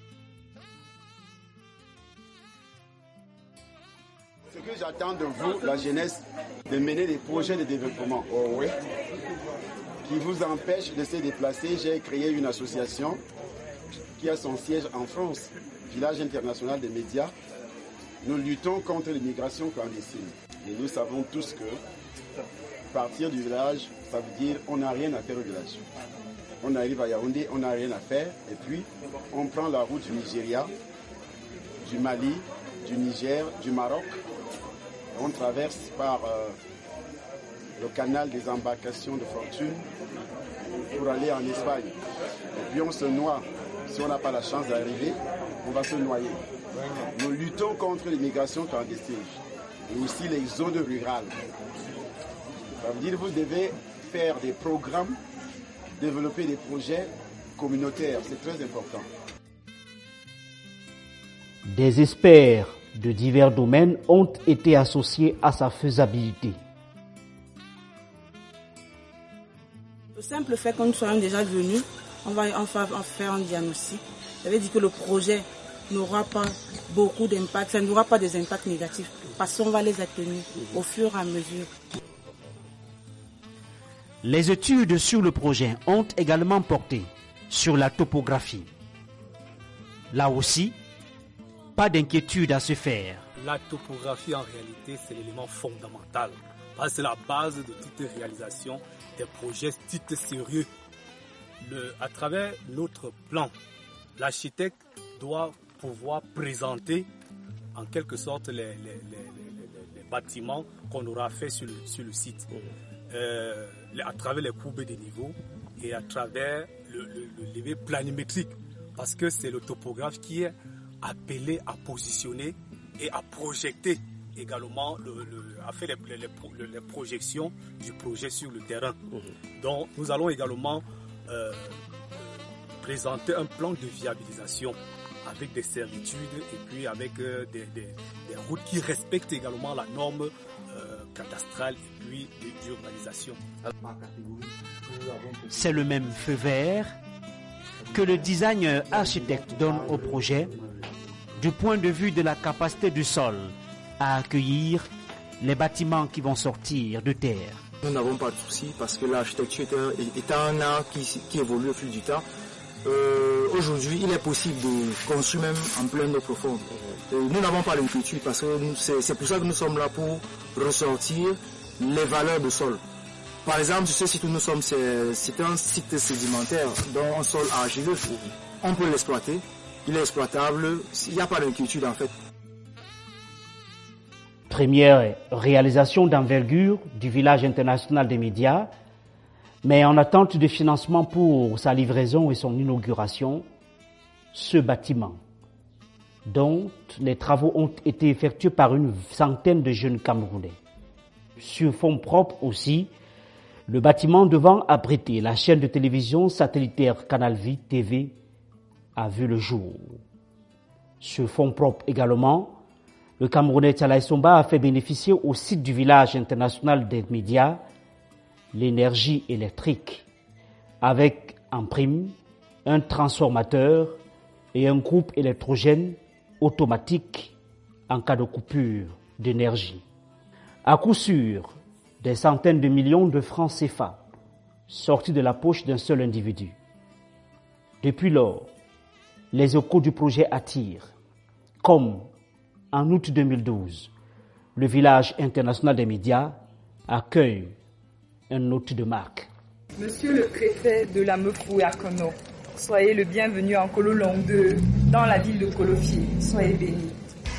Ce que j'attends de vous, la jeunesse, de mener des projets de développement. Oh oui. Qui vous empêchent de se déplacer. J'ai créé une association qui a son siège en France, Village international des médias. Nous luttons contre l'immigration clandestine. Et nous savons tous que partir du village, ça veut dire on n'a rien à faire au village. On arrive à Yaoundé, on n'a rien à faire. Et puis, on prend la route du Nigeria, du Mali, du Niger, du Maroc. On traverse par le canal des embarcations de fortune pour aller en Espagne. Et puis on se noie. Si on n'a pas la chance d'arriver, on va se noyer. Nous luttons contre l'immigration clandestine et aussi les zones rurales. Ça veut dire que vous devez faire des programmes, développer des projets communautaires. C'est très important. Des experts de divers domaines ont été associés à sa faisabilité. Le simple fait que nous soyons déjà venus, on va faire un diagnostic. Ça veut dire que le projet n'aura pas beaucoup d'impact, ça n'aura pas des impacts négatifs parce qu'on va les atténuer au fur et à mesure. Les études sur le projet ont également porté sur la topographie. Là aussi, pas d'inquiétude à se faire. La topographie, en réalité, c'est l'élément fondamental. Parce que c'est la base de toute réalisation des projets dits sérieux. À travers notre plan, l'architecte doit pouvoir présenter en quelque sorte les bâtiments qu'on aura fait sur le site. À travers les courbes des niveaux et à travers le levé planimétrique parce que c'est le topographe qui est appelé à positionner et à projeter également, à faire les projections du projet sur le terrain. Donc nous allons également présenter un plan de viabilisation avec des servitudes et puis avec des routes qui respectent également la norme cadastrale et puis d'urbanisation. C'est le même feu vert que le design architecte donne au projet du point de vue de la capacité du sol à accueillir les bâtiments qui vont sortir de terre. Nous n'avons pas de soucis parce que l'architecture est un art qui évolue au fil du temps. Aujourd'hui, il est possible de construire même en pleine eau profonde. Nous n'avons pas l'inquiétude parce que c'est pour ça que nous sommes là pour ressortir les valeurs du sol. Par exemple, sur ce site où nous sommes, c'est un site sédimentaire, donc un sol argileux. On peut l'exploiter, il est exploitable, il n'y a pas d'inquiétude en fait. Première réalisation d'envergure du village international des médias, mais en attente de financement pour sa livraison et son inauguration, ce bâtiment, dont les travaux ont été effectués par une centaine de jeunes Camerounais. Sur fonds propres aussi, le bâtiment devant abriter la chaîne de télévision satellitaire Canal Vie TV a vu le jour. Sur fonds propres également, le Camerounais Tchalaï Somba a fait bénéficier au site du village international des médias l'énergie électrique, avec en prime un transformateur et un groupe électrogène automatique en cas de coupure d'énergie. À coup sûr, des centaines de millions de francs CFA sortis de la poche d'un seul individu. Depuis lors, les échos du projet attirent, comme en août 2012, le village international des médias accueille un hôte de marque. Monsieur le préfet de la Mefou et Akono, soyez le bienvenu en Kololong 2, dans la ville de Kolofi. Soyez bénis.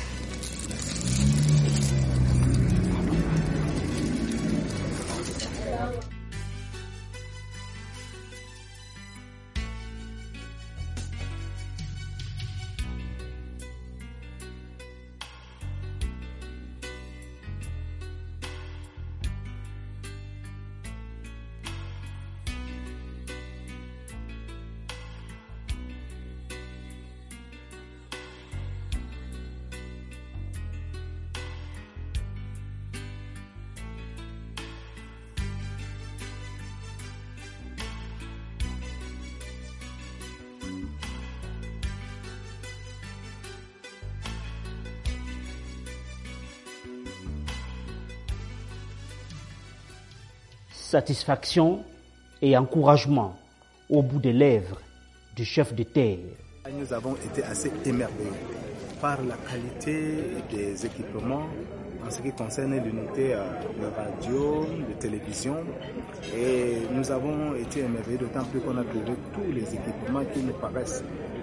Satisfaction et encouragement au bout des lèvres du chef de terre. Nous avons été assez émerveillés par la qualité des équipements en ce qui concerne l'unité de radio, de télévision. Et nous avons été émerveillés d'autant plus qu'on a trouvé tous les équipements qui nous paraissent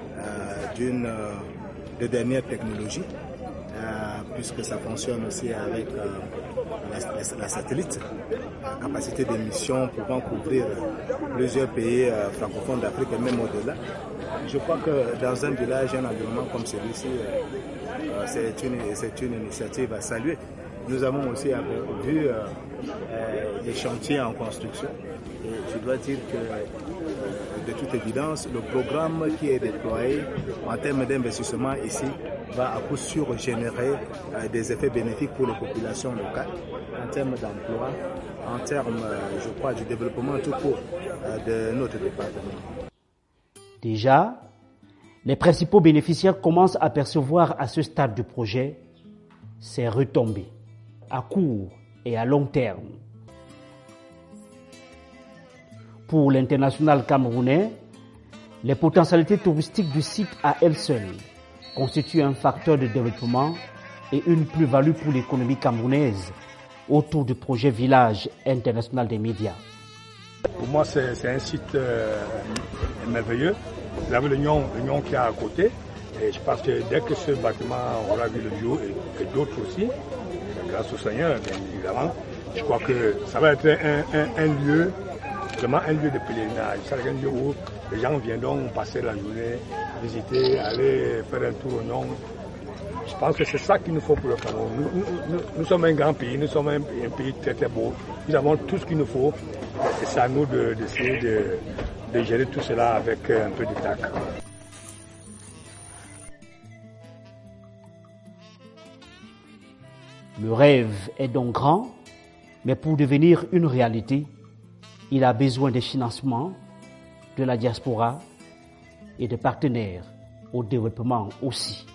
de dernière technologie, puisque ça fonctionne aussi avec la satellite, la capacité d'émission pouvant couvrir plusieurs pays francophones d'Afrique et même au-delà. Je crois que dans un village, un environnement comme celui-ci, c'est une initiative à saluer. Nous avons aussi vu des chantiers en construction et je dois dire que de toute évidence, le programme qui est déployé en termes d'investissement ici va à coup sûr générer des effets bénéfiques pour les populations locales, en termes d'emploi, en termes, je crois, du développement tout court de notre département. Déjà, les principaux bénéficiaires commencent à percevoir à ce stade du projet ses retombées, à court et à long terme. Pour l'international camerounais, les potentialités touristiques du site à elles seules constituent un facteur de développement et une plus-value pour l'économie camerounaise autour du projet Village international des médias. Pour moi, c'est un site merveilleux. Vous avez l'Union qui est à côté. Et je pense que dès que ce bâtiment aura vu le jour, et d'autres aussi, grâce au Seigneur, bien évidemment, je crois que ça va être un lieu vraiment un lieu de pèlerinage. C'est un lieu où les gens viendront passer la journée, visiter, aller faire un tour au nom. Je pense que c'est ça qu'il nous faut pour le Cameroun. Nous sommes un grand pays, nous sommes un pays très très beau. Nous avons tout ce qu'il nous faut. Et c'est à nous d'essayer de gérer tout cela avec un peu de tact. Le rêve est donc grand, mais pour devenir une réalité, il a besoin des financements de la diaspora et de partenaires au développement aussi.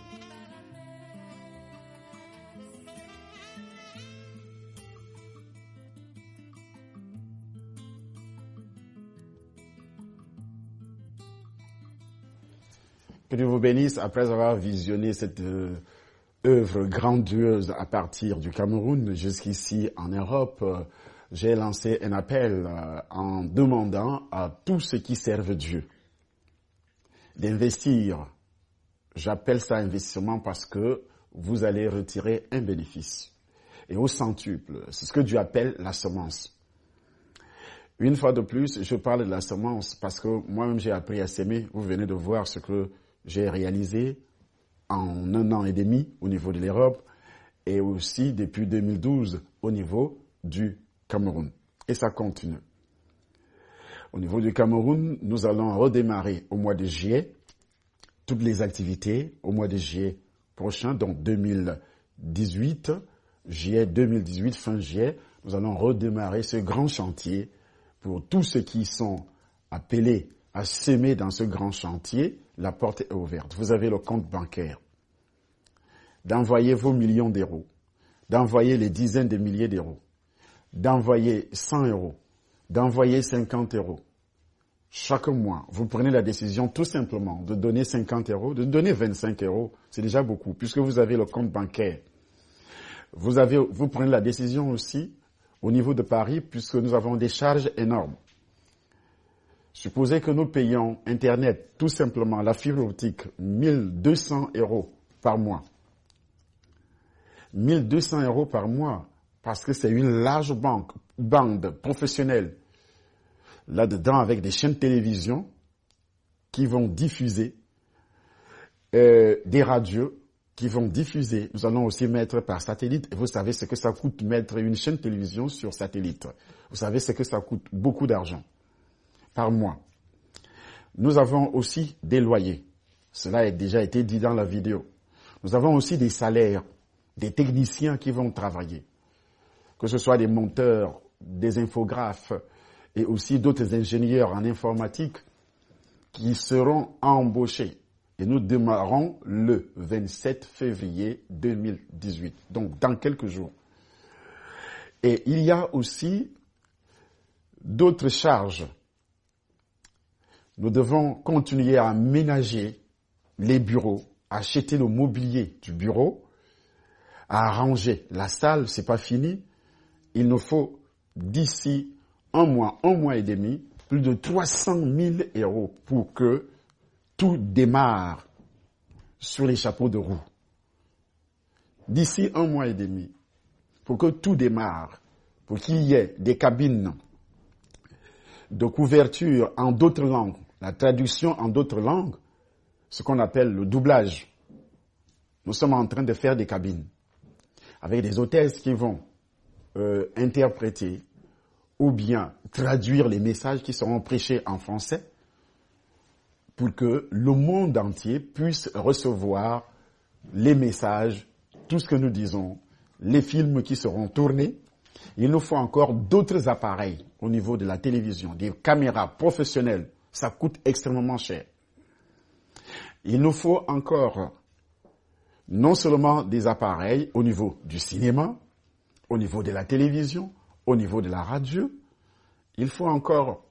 Que Dieu vous bénisse. Après avoir visionné cette œuvre grandiose à partir du Cameroun jusqu'ici en Europe, j'ai lancé un appel en demandant à tous ceux qui servent Dieu d'investir. J'appelle ça investissement parce que vous allez retirer un bénéfice. Et au centuple, c'est ce que Dieu appelle la semence. Une fois de plus, je parle de la semence parce que moi-même j'ai appris à s'aimer. Vous venez de voir ce que j'ai réalisé en 1 an et demi au niveau de l'Europe et aussi depuis 2012 au niveau du Cameroun. Et ça continue. Au niveau du Cameroun, nous allons redémarrer au mois de juillet toutes les activités au mois de juillet prochain, donc 2018, juillet 2018, fin juillet, nous allons redémarrer ce grand chantier pour tous ceux qui sont appelés à s'aimer dans ce grand chantier. La porte est ouverte. Vous avez le compte bancaire. D'envoyer vos millions d'euros, d'envoyer les dizaines de milliers d'euros, d'envoyer 100 euros, d'envoyer 50 euros. Chaque mois, vous prenez la décision tout simplement de donner 50 euros, de donner 25 euros. C'est déjà beaucoup, puisque vous avez le compte bancaire. Vous prenez la décision aussi au niveau de Paris, puisque nous avons des charges énormes. Supposez que nous payons Internet, tout simplement, la fibre optique, 1200 euros par mois. 1200 euros par mois, parce que c'est une large bande professionnelle là-dedans avec des chaînes de télévision qui vont diffuser, des radios qui vont diffuser. Nous allons aussi mettre par satellite. Et vous savez ce que ça coûte mettre une chaîne de télévision sur satellite. Vous savez ce que ça coûte, beaucoup d'argent par mois. Nous avons aussi des loyers. Cela a déjà été dit dans la vidéo. Nous avons aussi des salaires, des techniciens qui vont travailler. Que ce soit des monteurs, des infographes et aussi d'autres ingénieurs en informatique qui seront embauchés. Et nous démarrons le 27 février 2018, donc dans quelques jours. Et il y a aussi d'autres charges. Nous devons continuer à aménager les bureaux, acheter le mobilier du bureau, à arranger la salle, c'est pas fini. Il nous faut d'ici un mois et demi, plus de 300 000 euros pour que tout démarre sur les chapeaux de roue. D'ici un mois et demi, pour que tout démarre, pour qu'il y ait des cabines de couverture en d'autres langues, la traduction en d'autres langues, ce qu'on appelle le doublage. Nous sommes en train de faire des cabines avec des hôtesses qui vont interpréter ou bien traduire les messages qui seront prêchés en français pour que le monde entier puisse recevoir les messages, tout ce que nous disons, les films qui seront tournés. Il nous faut encore d'autres appareils au niveau de la télévision, des caméras professionnelles. Ça coûte extrêmement cher. Il nous faut encore non seulement des appareils au niveau du cinéma, au niveau de la télévision, au niveau de la radio, il faut encore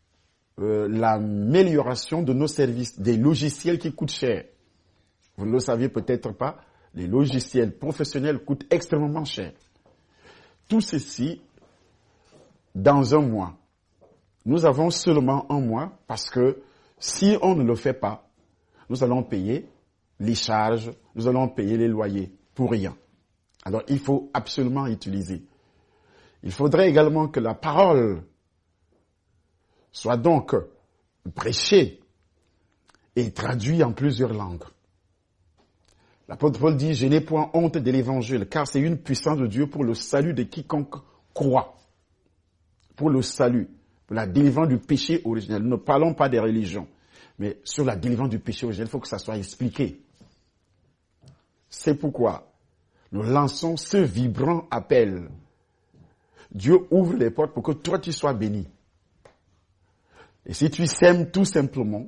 l'amélioration de nos services, des logiciels qui coûtent cher. Vous ne le saviez peut-être pas, les logiciels professionnels coûtent extrêmement cher. Tout ceci, dans un mois. Nous avons seulement un mois parce que si on ne le fait pas, nous allons payer les charges, nous allons payer les loyers pour rien. Alors il faut absolument utiliser. Il faudrait également que la parole soit donc prêché et traduit en plusieurs langues. L'apôtre Paul dit, je n'ai point honte de l'évangile, car c'est une puissance de Dieu pour le salut de quiconque croit. Pour le salut, pour la délivrance du péché originel. Nous ne parlons pas des religions, mais sur la délivrance du péché originel, il faut que ça soit expliqué. C'est pourquoi nous lançons ce vibrant appel. Dieu ouvre les portes pour que toi tu sois béni. Et si tu sèmes tout simplement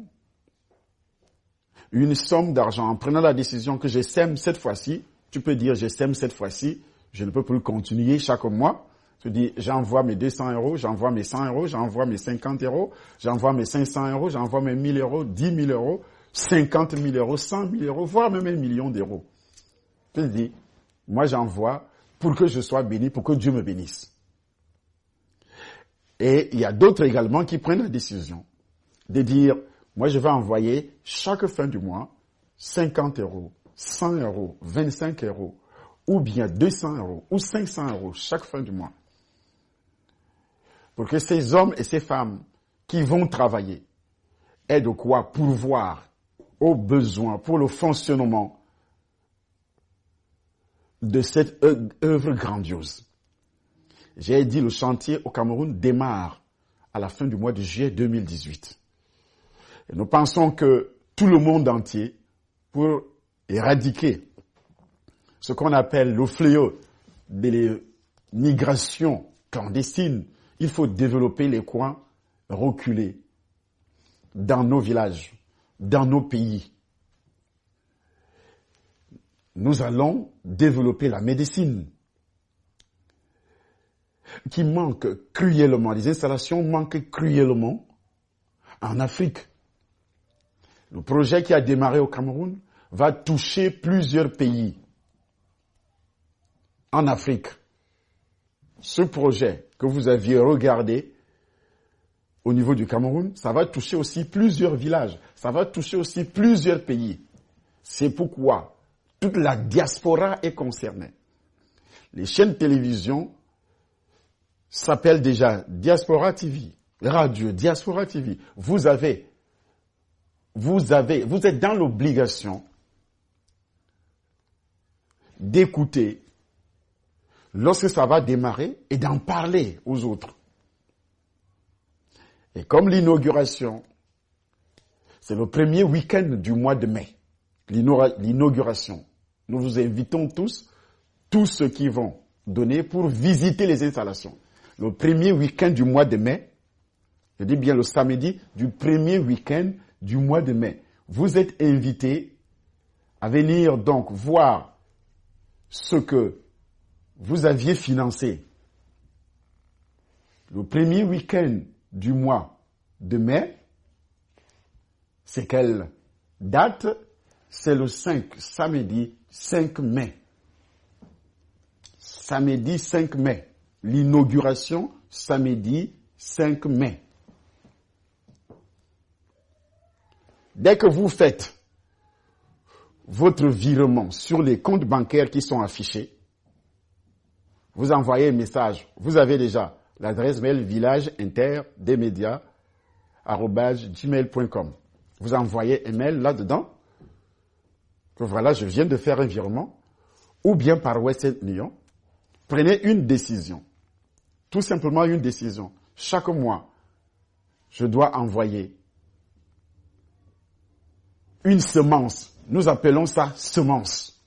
une somme d'argent en prenant la décision que je sème cette fois-ci, tu peux dire je sème cette fois-ci, je ne peux plus continuer chaque mois. Tu dis j'envoie mes 200 euros, j'envoie mes 100 euros, j'envoie mes 50 euros, j'envoie mes 500 euros, j'envoie mes 1000 euros, 10 000 euros, 50 000 euros, 100 000 euros, voire même 1 million d'euros. Tu te dis, moi j'envoie pour que je sois béni, pour que Dieu me bénisse. Et il y a d'autres également qui prennent la décision de dire, moi je vais envoyer chaque fin du mois 50 euros, 100 euros, 25 euros, ou bien 200 euros, ou 500 euros chaque fin du mois. Pour que ces hommes et ces femmes qui vont travailler aient de quoi pourvoir aux besoins pour le fonctionnement de cette œuvre grandiose. J'ai dit, le chantier au Cameroun démarre à la fin du mois de juillet 2018. Et nous pensons que tout le monde entier, pour éradiquer ce qu'on appelle le fléau des migrations clandestines, il faut développer les coins reculés dans nos villages, dans nos pays. Nous allons développer la médecine qui manque cruellement, les installations manquent cruellement en Afrique. Le projet qui a démarré au Cameroun va toucher plusieurs pays en Afrique. Ce projet que vous aviez regardé au niveau du Cameroun, ça va toucher aussi plusieurs villages, ça va toucher aussi plusieurs pays. C'est pourquoi toute la diaspora est concernée. Les chaînes de télévision s'appellent déjà Diaspora TV, radio Diaspora TV. Vous êtes dans l'obligation d'écouter lorsque ça va démarrer et d'en parler aux autres. Et comme l'inauguration, c'est le premier week-end du mois de mai, l'inauguration, nous vous invitons tous ceux qui vont donner pour visiter les installations. Le premier week-end du mois de mai, je dis bien le samedi du premier week-end du mois de mai. Vous êtes invités à venir donc voir ce que vous aviez financé. Le premier week-end du mois de mai, c'est quelle date? C'est le samedi 5 mai. Samedi 5 mai. L'inauguration, samedi 5 mai. Dès que vous faites votre virement sur les comptes bancaires qui sont affichés, vous envoyez un message. Vous avez déjà l'adresse mail villageinterdemedia@gmail.com. Vous envoyez un mail là-dedans que voilà, je viens de faire un virement, ou bien par Western Union. Prenez une décision. Tout simplement une décision. Chaque mois, je dois envoyer une semence. Nous appelons ça semence.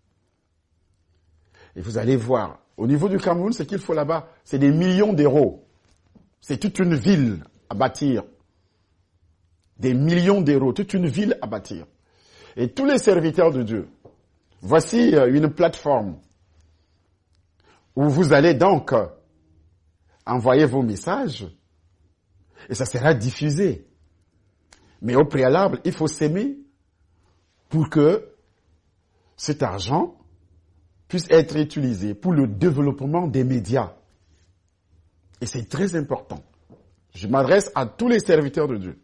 Et vous allez voir, au niveau du Cameroun, ce qu'il faut là-bas, c'est des millions d'euros. C'est toute une ville à bâtir. Des millions d'euros, toute une ville à bâtir. Et tous les serviteurs de Dieu, voici une plateforme où vous allez donc envoyer vos messages et ça sera diffusé. Mais au préalable, il faut s'aimer pour que cet argent puisse être utilisé pour le développement des médias. Et c'est très important. Je m'adresse à tous les serviteurs de Dieu,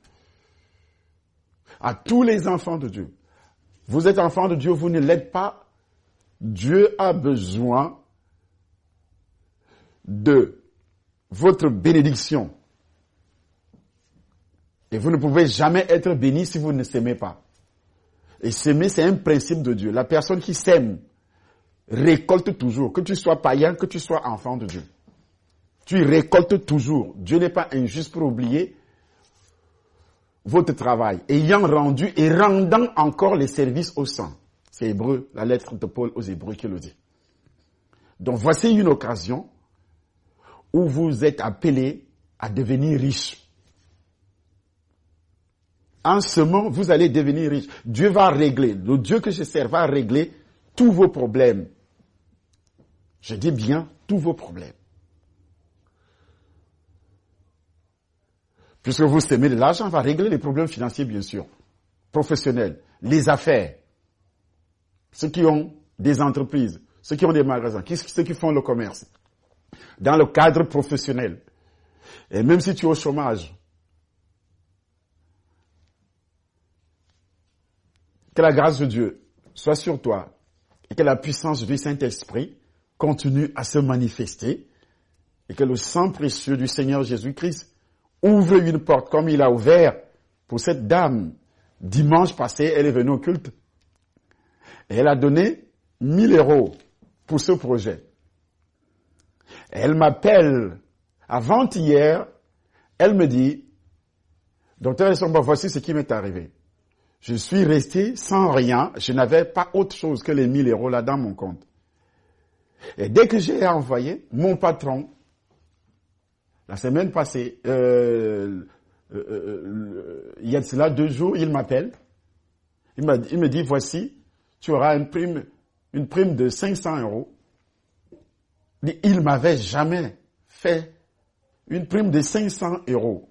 à tous les enfants de Dieu. Vous êtes enfants de Dieu, vous ne l'êtes pas. Dieu a besoin de votre bénédiction. Et vous ne pouvez jamais être béni si vous ne s'aimez pas. Et s'aimer, c'est un principe de Dieu. La personne qui s'aime récolte toujours, que tu sois païen, que tu sois enfant de Dieu. Tu récoltes toujours. Dieu n'est pas injuste pour oublier votre travail, ayant rendu et rendant encore les services aux saints. C'est Hébreu, la lettre de Paul aux Hébreux qui le dit. Donc voici une occasion où vous êtes appelés à devenir riche. En ce moment, vous allez devenir riche. Dieu va régler, le Dieu que je sers va régler tous vos problèmes. Je dis bien tous vos problèmes. Puisque vous semez de l'argent, va régler les problèmes financiers, bien sûr, professionnels, les affaires, ceux qui ont des entreprises, ceux qui ont des magasins, ceux qui font le commerce, dans le cadre professionnel. Et même si tu es au chômage, que la grâce de Dieu soit sur toi et que la puissance du Saint-Esprit continue à se manifester et que le sang précieux du Seigneur Jésus-Christ ouvre une porte comme il a ouvert pour cette dame. Dimanche passé, elle est venue au culte. Et elle a donné 1 000 € pour ce projet. Et elle m'appelle avant-hier. Elle me dit, docteur Essomba, voici ce qui m'est arrivé. Je suis resté sans rien. Je n'avais pas autre chose que les 1 000 € là dans mon compte. Et dès que j'ai envoyé, mon patron, la semaine passée, il y a de cela 2 jours, il m'appelle. Il me dit, voici, tu auras une prime de 500 €. Il m'avait jamais fait une prime de 500 €.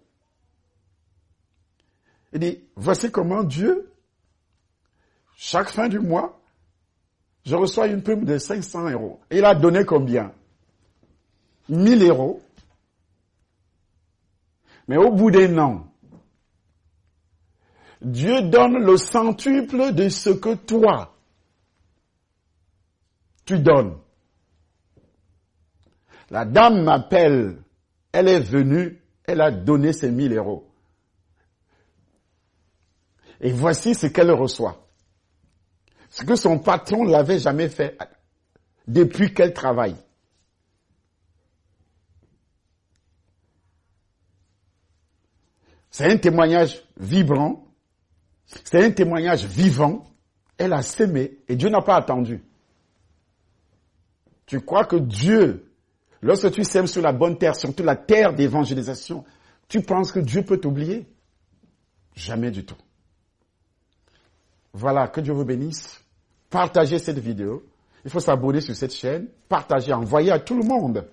Il dit, voici comment Dieu, chaque fin du mois, je reçois une prime de 500 €. Il a donné combien? 1 000 €. Mais au bout d'un an, Dieu donne le centuple de ce que toi, tu donnes. La dame m'appelle, elle est venue, elle a donné ses 1 000 €. Et voici ce qu'elle reçoit. Ce que son patron l'avait jamais fait depuis qu'elle travaille. C'est un témoignage vibrant, c'est un témoignage vivant. Elle a sémé et Dieu n'a pas attendu. Tu crois que Dieu, lorsque tu sèmes sur la bonne terre, surtout la terre d'évangélisation, tu penses que Dieu peut t'oublier? Jamais du tout. Voilà, que Dieu vous bénisse. Partagez cette vidéo. Il faut s'abonner sur cette chaîne, partager, envoyer à tout le monde.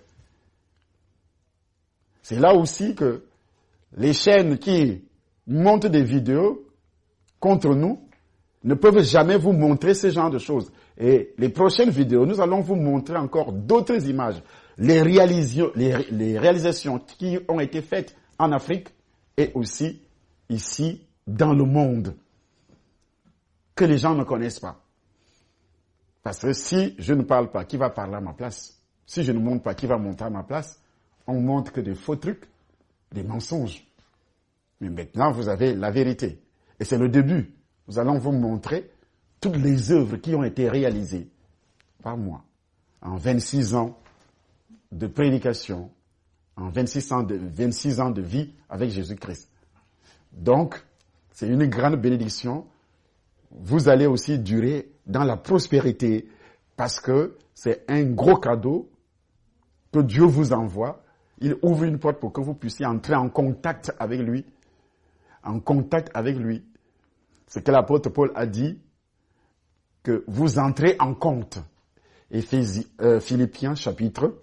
C'est là aussi que les chaînes qui montent des vidéos contre nous ne peuvent jamais vous montrer ce genre de choses. Et les prochaines vidéos, nous allons vous montrer encore d'autres images. Les réalisations qui ont été faites en Afrique et aussi ici dans le monde, que les gens ne connaissent pas. Parce que si je ne parle pas, qui va parler à ma place? Si je ne montre pas, qui va monter à ma place? On montre que des faux trucs, des mensonges. Mais maintenant, vous avez la vérité. Et c'est le début. Nous allons vous montrer toutes les œuvres qui ont été réalisées par moi en 26 ans de prédication, en 26 ans de vie avec Jésus-Christ. Donc, c'est une grande bénédiction. Vous allez aussi durer dans la prospérité parce que c'est un gros cadeau que Dieu vous envoie. Il ouvre une porte pour que vous puissiez entrer en contact avec lui. En contact avec lui. C'est que l'apôtre Paul a dit que vous entrez en compte. Philippiens chapitre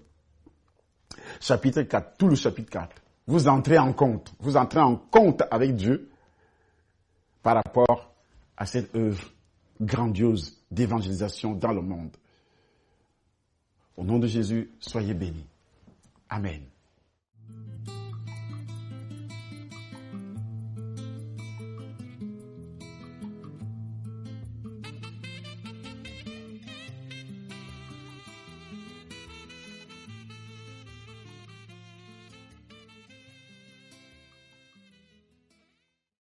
4, tout le chapitre 4. Vous entrez en compte. Vous entrez en compte avec Dieu par rapport à cette œuvre grandiose d'évangélisation dans le monde. Au nom de Jésus, soyez bénis. Amen.